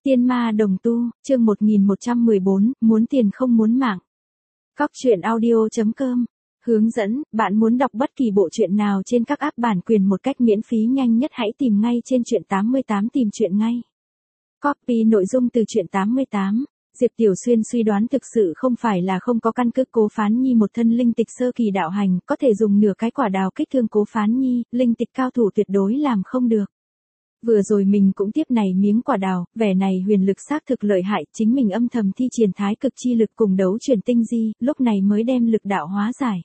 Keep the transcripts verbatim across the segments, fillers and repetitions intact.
Tiên ma đồng tu, chương một nghìn một trăm mười bốn, muốn tiền không muốn mạng. Cóc truyện audio chấm com. Hướng dẫn, bạn muốn đọc bất kỳ bộ truyện nào trên các app bản quyền một cách miễn phí nhanh nhất hãy tìm ngay trên truyện tám mươi tám tìm truyện ngay. Copy nội dung từ truyện tám mươi tám. Diệp Tiểu Xuyên suy đoán thực sự không phải là không có căn cứ Cố Phán Nhi một thân linh tịch sơ kỳ đạo hành, có thể dùng nửa cái quả đào kích thương Cố Phán Nhi, linh tịch cao thủ tuyệt đối làm không được. Vừa rồi mình cũng tiếp này miếng quả đào, vẻ này huyền lực xác thực lợi hại, chính mình âm thầm thi triển thái cực chi lực cùng đấu chuyển tinh di, lúc này mới đem lực đạo hóa giải.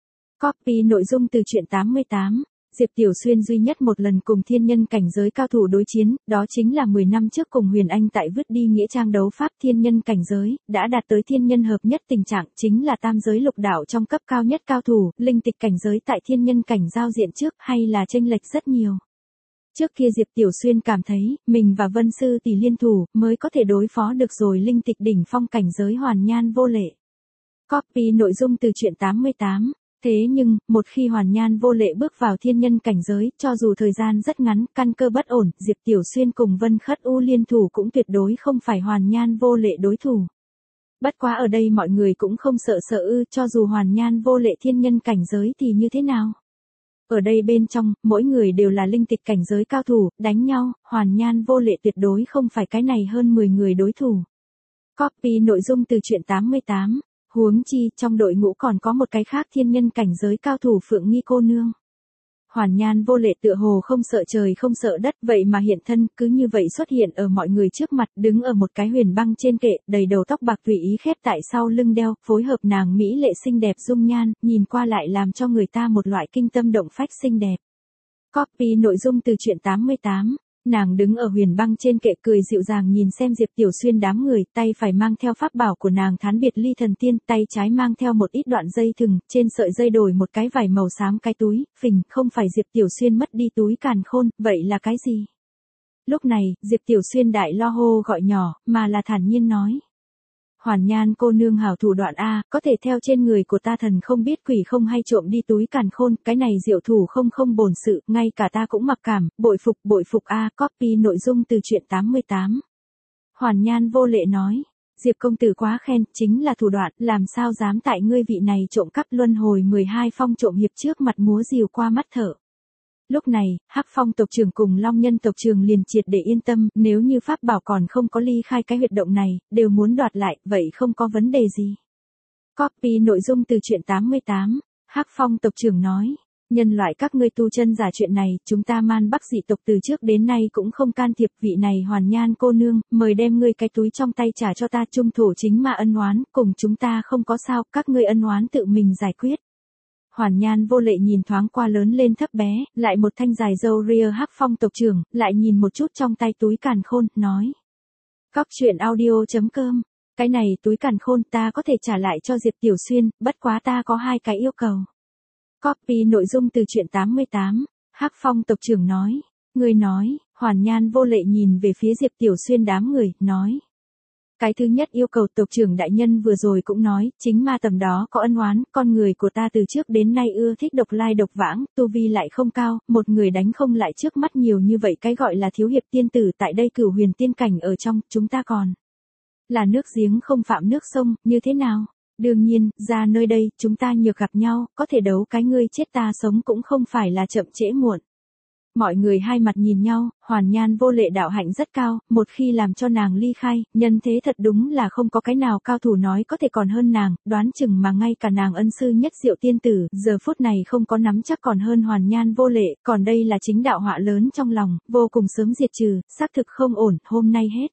Copy nội dung từ truyện tám mươi tám. Diệp Tiểu Xuyên duy nhất một lần cùng thiên nhân cảnh giới cao thủ đối chiến, đó chính là mười năm trước cùng Huyền Anh tại vứt đi nghĩa trang đấu pháp thiên nhân cảnh giới, đã đạt tới thiên nhân hợp nhất tình trạng, chính là tam giới lục đạo trong cấp cao nhất cao thủ, linh tịch cảnh giới tại thiên nhân cảnh giao diện trước hay là chênh lệch rất nhiều. Trước kia Diệp Tiểu Xuyên cảm thấy, mình và Vân Sư Tỷ liên thủ, mới có thể đối phó được rồi linh tịch đỉnh phong cảnh giới Hoàn Nhan Vô Lệ. Copy nội dung từ truyện tám mươi tám. Thế nhưng, một khi Hoàn Nhan Vô Lệ bước vào thiên nhân cảnh giới, cho dù thời gian rất ngắn, căn cơ bất ổn, Diệp Tiểu Xuyên cùng Vân Khất U liên thủ cũng tuyệt đối không phải Hoàn Nhan Vô Lệ đối thủ. Bất quá ở đây mọi người cũng không sợ sợ ư, cho dù Hoàn Nhan Vô Lệ thiên nhân cảnh giới thì như thế nào? Ở đây bên trong, mỗi người đều là linh tịch cảnh giới cao thủ, đánh nhau, Hoàn Nhan Vô Lệ tuyệt đối không phải cái này hơn mười người đối thủ. Copy nội dung từ truyện tám mươi tám. Huống chi, trong đội ngũ còn có một cái khác thiên nhân cảnh giới cao thủ Phượng Nghi cô nương. Hoàn Nhan Vô Lệ tựa hồ không sợ trời không sợ đất, vậy mà hiện thân, cứ như vậy xuất hiện ở mọi người trước mặt, đứng ở một cái huyền băng trên kệ, đầy đầu tóc bạc tùy ý khép tại sau lưng đeo, phối hợp nàng mỹ lệ xinh đẹp dung nhan, nhìn qua lại làm cho người ta một loại kinh tâm động phách xinh đẹp. Copy nội dung từ truyện tám mươi tám. Nàng đứng ở huyền băng trên kệ cười dịu dàng nhìn xem Diệp Tiểu Xuyên đám người, tay phải mang theo pháp bảo của nàng Thán Biệt Ly Thần Tiên, tay trái mang theo một ít đoạn dây thừng, trên sợi dây đổi một cái vải màu xám cái túi, phình, không phải Diệp Tiểu Xuyên mất đi túi càn khôn, vậy là cái gì? Lúc này, Diệp Tiểu Xuyên đại lo hô gọi nhỏ, mà là thản nhiên nói. Hoàn Nhan cô nương hảo thủ đoạn A, có thể theo trên người của ta thần không biết quỷ không hay trộm đi túi càn khôn, cái này diệu thủ không không bổn sự, ngay cả ta cũng mặc cảm, bội phục bội phục A, copy nội dung từ truyện tám mươi tám. Hoàn Nhan Vô Lệ nói, Diệp công tử quá khen, chính là thủ đoạn, làm sao dám tại ngươi vị này trộm cắp luân hồi mười hai phong trộm hiệp trước mặt múa rìu qua mắt thở. Lúc này, Hắc Phong tộc trưởng cùng Long Nhân tộc trưởng liền triệt để yên tâm, nếu như pháp bảo còn không có ly khai cái huyệt động này, đều muốn đoạt lại, vậy không có vấn đề gì. Copy nội dung từ truyện tám mươi tám, Hắc Phong tộc trưởng nói, nhân loại các ngươi tu chân giả chuyện này, chúng ta Man Bắc dị tộc từ trước đến nay cũng không can thiệp, vị này Hoàn Nhan cô nương, mời đem ngươi cái túi trong tay trả cho ta, trung thổ chính mà ân oán, cùng chúng ta không có sao, các ngươi ân oán tự mình giải quyết. Hoàn Nhan Vô Lệ nhìn thoáng qua lớn lên thấp bé, lại một thanh dài râu ria Hắc Phong tộc trưởng, lại nhìn một chút trong tay túi càn khôn, nói. Cóc truyện audio chấm com, cái này túi càn khôn ta có thể trả lại cho Diệp Tiểu Xuyên, bất quá ta có hai cái yêu cầu. Copy nội dung từ truyện tám mươi tám, Hắc Phong tộc trưởng nói. Người nói, Hoàn Nhan Vô Lệ nhìn về phía Diệp Tiểu Xuyên đám người, nói. Cái thứ nhất yêu cầu tộc trưởng đại nhân vừa rồi cũng nói, chính ma tầm đó có ân oán, con người của ta từ trước đến nay ưa thích độc lai độc vãng, tu vi lại không cao, một người đánh không lại trước mắt nhiều như vậy, cái gọi là thiếu hiệp tiên tử tại đây Cửu Huyền tiên cảnh ở trong, chúng ta còn là nước giếng không phạm nước sông, như thế nào? Đương nhiên, ra nơi đây, chúng ta nhược gặp nhau, có thể đấu cái ngươi chết ta sống cũng không phải là chậm trễ muộn. Mọi người hai mặt nhìn nhau, Hoàn Nhan Vô Lệ đạo hạnh rất cao, một khi làm cho nàng ly khai, nhân thế thật đúng là không có cái nào cao thủ nói có thể còn hơn nàng, đoán chừng mà ngay cả nàng ân sư nhất Diệu tiên tử, giờ phút này không có nắm chắc còn hơn Hoàn Nhan Vô Lệ, còn đây là chính đạo họa lớn trong lòng, vô cùng sớm diệt trừ, xác thực không ổn, hôm nay hết.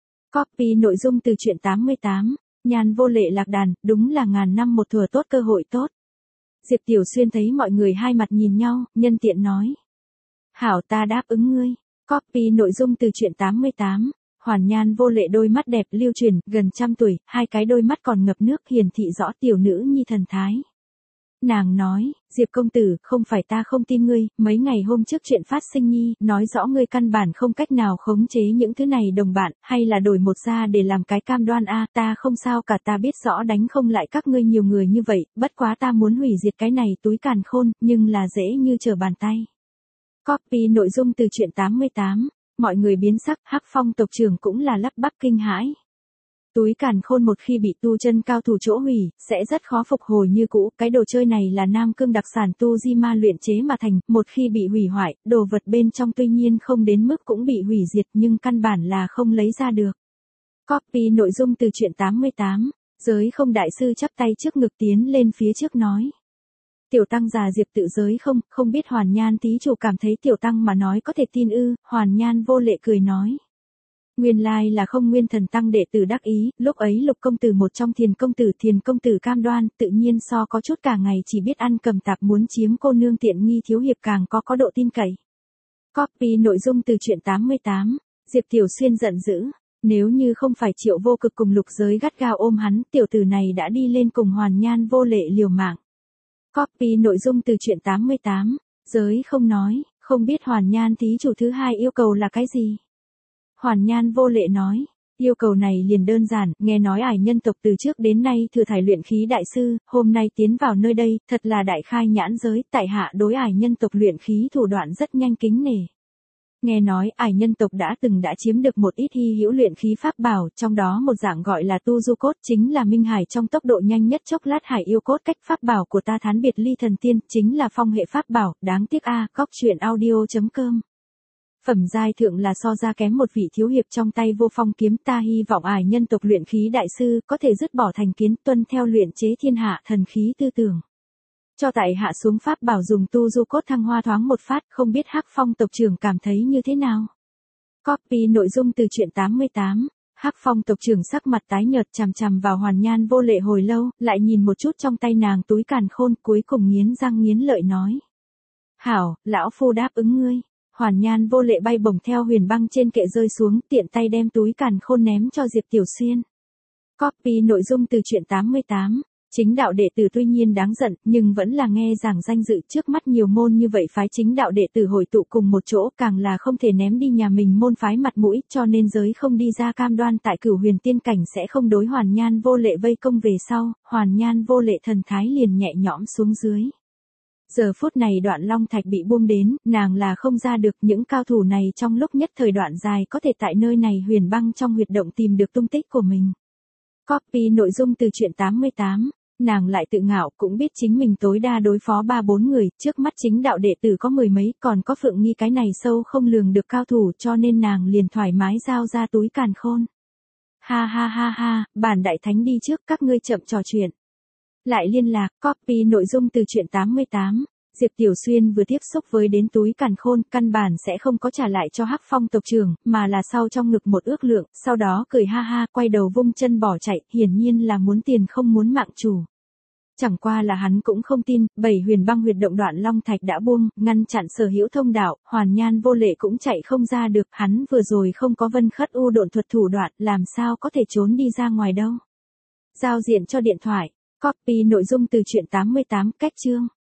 Copy nội dung từ truyện tám mươi tám, Nhan Vô Lệ lạc đàn, đúng là ngàn năm một thừa tốt cơ hội tốt. Diệp Tiểu Xuyên thấy mọi người hai mặt nhìn nhau, nhân tiện nói. Hảo ta đáp ứng ngươi. Copy nội dung từ truyện tám mươi tám. Hoàn Nhan Vô Lệ đôi mắt đẹp lưu truyền, gần trăm tuổi, hai cái đôi mắt còn ngập nước hiển thị rõ tiểu nữ nhi thần thái. Nàng nói, Diệp công tử, không phải ta không tin ngươi, mấy ngày hôm trước chuyện phát sinh nhi, nói rõ ngươi căn bản không cách nào khống chế những thứ này đồng bạn, hay là đổi một ra để làm cái cam đoan a, ta không sao cả, ta biết rõ đánh không lại các ngươi nhiều người như vậy, bất quá ta muốn hủy diệt cái này túi càn khôn, nhưng là dễ như trở bàn tay. Copy nội dung từ truyện tám mươi tám. mọi người biến sắc, Hắc Phong tộc trưởng cũng là lắp bắp kinh hãi. Túi càn khôn một khi bị tu chân cao thủ chỗ hủy, sẽ rất khó phục hồi như cũ, cái đồ chơi này là Nam Cương đặc sản tu di ma luyện chế mà thành, một khi bị hủy hoại, đồ vật bên trong tuy nhiên không đến mức cũng bị hủy diệt nhưng căn bản là không lấy ra được. Copy nội dung từ truyện tám mươi tám, giới không đại sư chắp tay trước ngực tiến lên phía trước nói. Tiểu tăng già Diệp tự giới không, không biết Hoàn Nhan thí chủ cảm thấy tiểu tăng mà nói có thể tin ư, Hoàn Nhan vô lệ cười nói. Nguyên lai là không nguyên thần tăng đệ tử đắc ý, lúc ấy Lục công tử một trong Thiền công tử Thiền công tử cam đoan, tự nhiên so có chút cả ngày chỉ biết ăn cầm tạp muốn chiếm cô nương tiện nghi thiếu hiệp càng có có độ tin cậy. Copy nội dung từ truyện tám mươi tám, Diệp Tiểu Xuyên giận dữ, nếu như không phải Triệu Vô Cực cùng Lục Giới gắt gao ôm hắn, tiểu tử này đã đi lên cùng Hoàn Nhan vô lệ liều mạng. Copy nội dung từ truyện tám mươi tám, giới không nói, không biết Hoàn Nhan thí chủ thứ hai yêu cầu là cái gì? Hoàn Nhan vô lệ nói, yêu cầu này liền đơn giản, nghe nói ải nhân tộc từ trước đến nay thừa thải luyện khí đại sư, hôm nay tiến vào nơi đây, thật là đại khai nhãn giới, tại hạ đối ải nhân tộc luyện khí thủ đoạn rất nhanh kính nể. Nghe nói ải nhân tộc đã từng đã chiếm được một ít hy hữu luyện khí pháp bảo, trong đó một dạng gọi là tu du cốt chính là minh hải trong tốc độ nhanh nhất chốc lát hải yêu cốt cách pháp bảo của ta thán biệt ly thần tiên, chính là phong hệ pháp bảo, đáng tiếc a, góc truyện audio chấm com. Phẩm giai thượng là so ra kém một vị thiếu hiệp trong tay vô phong kiếm, ta hy vọng ải nhân tộc luyện khí đại sư có thể dứt bỏ thành kiến tuân theo luyện chế thiên hạ thần khí tư tưởng. Cho tại hạ xuống pháp bảo dùng tu du cốt thăng hoa thoáng một phát, không biết Hắc Phong tộc trưởng cảm thấy như thế nào. Copy nội dung từ truyện tám mươi tám, Hắc Phong tộc trưởng sắc mặt tái nhợt chằm chằm vào Hoàn Nhan vô lệ hồi lâu, lại nhìn một chút trong tay nàng túi càn khôn, cuối cùng nghiến răng nghiến lợi nói. Hảo, lão phu đáp ứng ngươi. Hoàn Nhan vô lệ bay bổng theo huyền băng trên kệ rơi xuống, tiện tay đem túi càn khôn ném cho Diệp Tiểu Xuyên. Copy nội dung từ truyện tám mươi tám, chính đạo đệ tử tuy nhiên đáng giận, nhưng vẫn là nghe giảng danh dự trước mắt nhiều môn như vậy phái chính đạo đệ tử hội tụ cùng một chỗ, càng là không thể ném đi nhà mình môn phái mặt mũi, cho nên giới không đi ra cam đoan tại Cửu Huyền Tiên cảnh sẽ không đối Hoàn Nhan vô lệ vây công về sau, Hoàn Nhan vô lệ thần thái liền nhẹ nhõm xuống dưới. Giờ phút này Đoạn Long Thạch bị buông đến, nàng là không ra được, những cao thủ này trong lúc nhất thời đoạn dài có thể tại nơi này huyền băng trong huyệt động tìm được tung tích của mình. Copy nội dung từ truyện tám mươi tám, nàng lại tự ngạo cũng biết chính mình tối đa đối phó ba bốn người, trước mắt chính đạo đệ tử có mười mấy, còn có Phượng Nghi cái này sâu không lường được cao thủ, cho nên nàng liền thoải mái giao ra túi càn khôn. Ha ha ha ha, bản đại thánh đi trước, các ngươi chậm trò chuyện. Lại liên lạc, copy nội dung từ truyện tám mươi tám, Diệp Tiểu Xuyên vừa tiếp xúc với đến túi càn khôn, căn bản sẽ không có trả lại cho Hắc Phong tộc trưởng, mà là sau trong ngực một ước lượng, sau đó cười ha ha, quay đầu vung chân bỏ chạy, hiển nhiên là muốn tiền không muốn mạng chủ. Chẳng qua là hắn cũng không tin, bảy huyền băng huyệt động Đoạn Long Thạch đã buông, ngăn chặn sở hữu thông đạo, Hoàn Nhan vô lệ cũng chạy không ra được, hắn vừa rồi không có vân khất u độn thuật thủ đoạn, làm sao có thể trốn đi ra ngoài đâu. Giao diện cho điện thoại. Copy nội dung từ truyện tám mươi tám, cách chương.